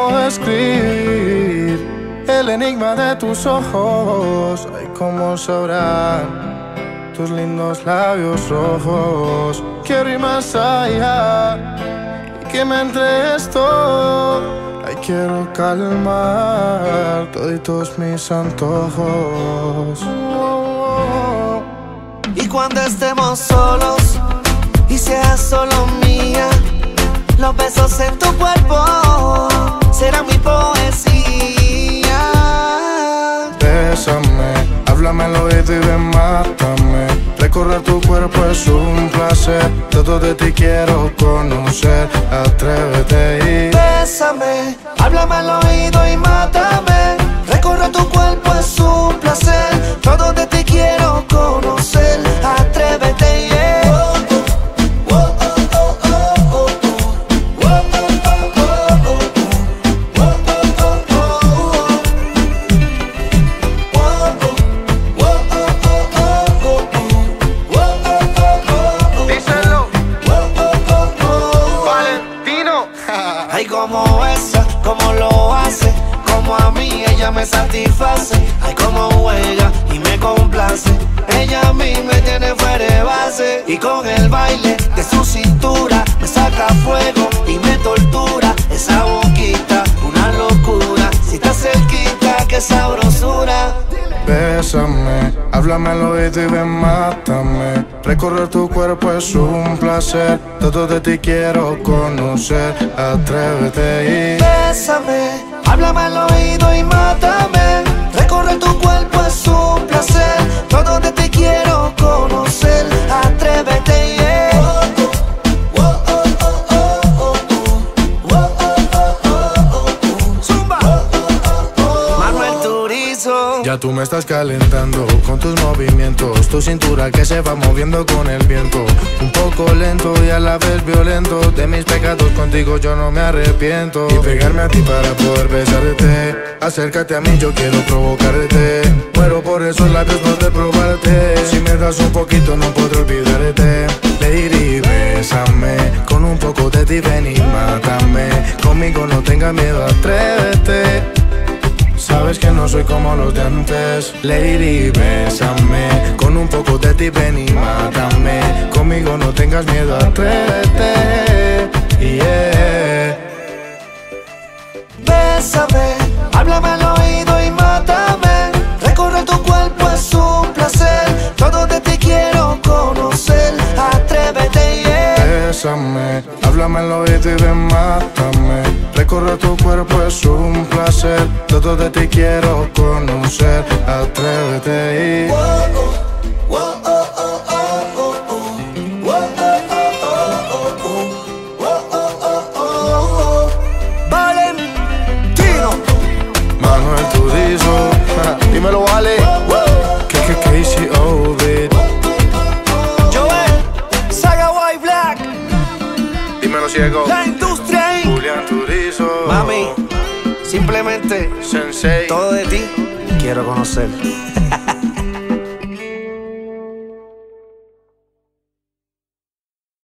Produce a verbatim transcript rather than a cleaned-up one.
cómo escribir el enigma de tus ojos. Ay, cómo sabrán tus lindos labios rojos. Quiero ir más allá y que me entregues todo. Ay, quiero calmar toditos mis antojos. Y cuando estemos solos y seas solo mía, los besos en tu cuerpo serán mi poesía. Bésame, háblame al oído y ven, mátame. Recorrer tu cuerpo es un placer. Todo de ti quiero conocer. Atrévete y bésame, háblame al oído y mátame. Recorrer tu cuerpo es un placer. Todo de ti quiero conocer. Atrévete, yeah. Ay, como esa, como lo hace, como a mí ella me satisface. Ay, como juega y me complace. Ella a mí me tiene fuera de base. Y con el baile de su cintura me saca fuego y me tortura. Esa boquita, una locura. Si estás cerquita, qué sabrosura. bésame, háblame al oído y ven, mátame. Recorrer tu cuerpo es un placer. Todo de ti quiero conocer. Atrévete y bésame, háblame al oído y mátame. Recorrer tu cuerpo es un placer. Todo de ti quiero conocer. Atrévete, yeah. Ya tú me estás calentando con tus movimientos. Tu cintura que se va moviendo con el viento. Un poco lento y a la vez violento. De mis pecados contigo yo no me arrepiento. Y pegarme a ti para poder besarte. Acércate a mí, yo quiero provocarte. Muero por esos labios, no de probarte. Si me das un poquito no podré olvidarte. Lady, bésame. Con un poco de ti ven y mátame. Conmigo no tengas miedo, atrévete. Sabes que no soy como los de antes. Lady, bésame. Con un poco de ti ven y mátame. Conmigo no tengas miedo, atrévete, yeah. Bésame, háblame al oído y mátame. Recorrer tu cuerpo es un placer. Todo de ti quiero conocer. Atrévete, yeah. Bésame, háblame al oído y ven, mátame. Recorrer tu cuerpo es un placer. Todo de ti quiero conocer. Atrévete y Valentino Manuel Turizo. Dímelo, vale. Que que que si Ovid. Joel, Saga White Black. Dímelo, ciego. La industria ahí. Julián Turizo. Mami, simplemente Sensei. todo de ti quiero conocer.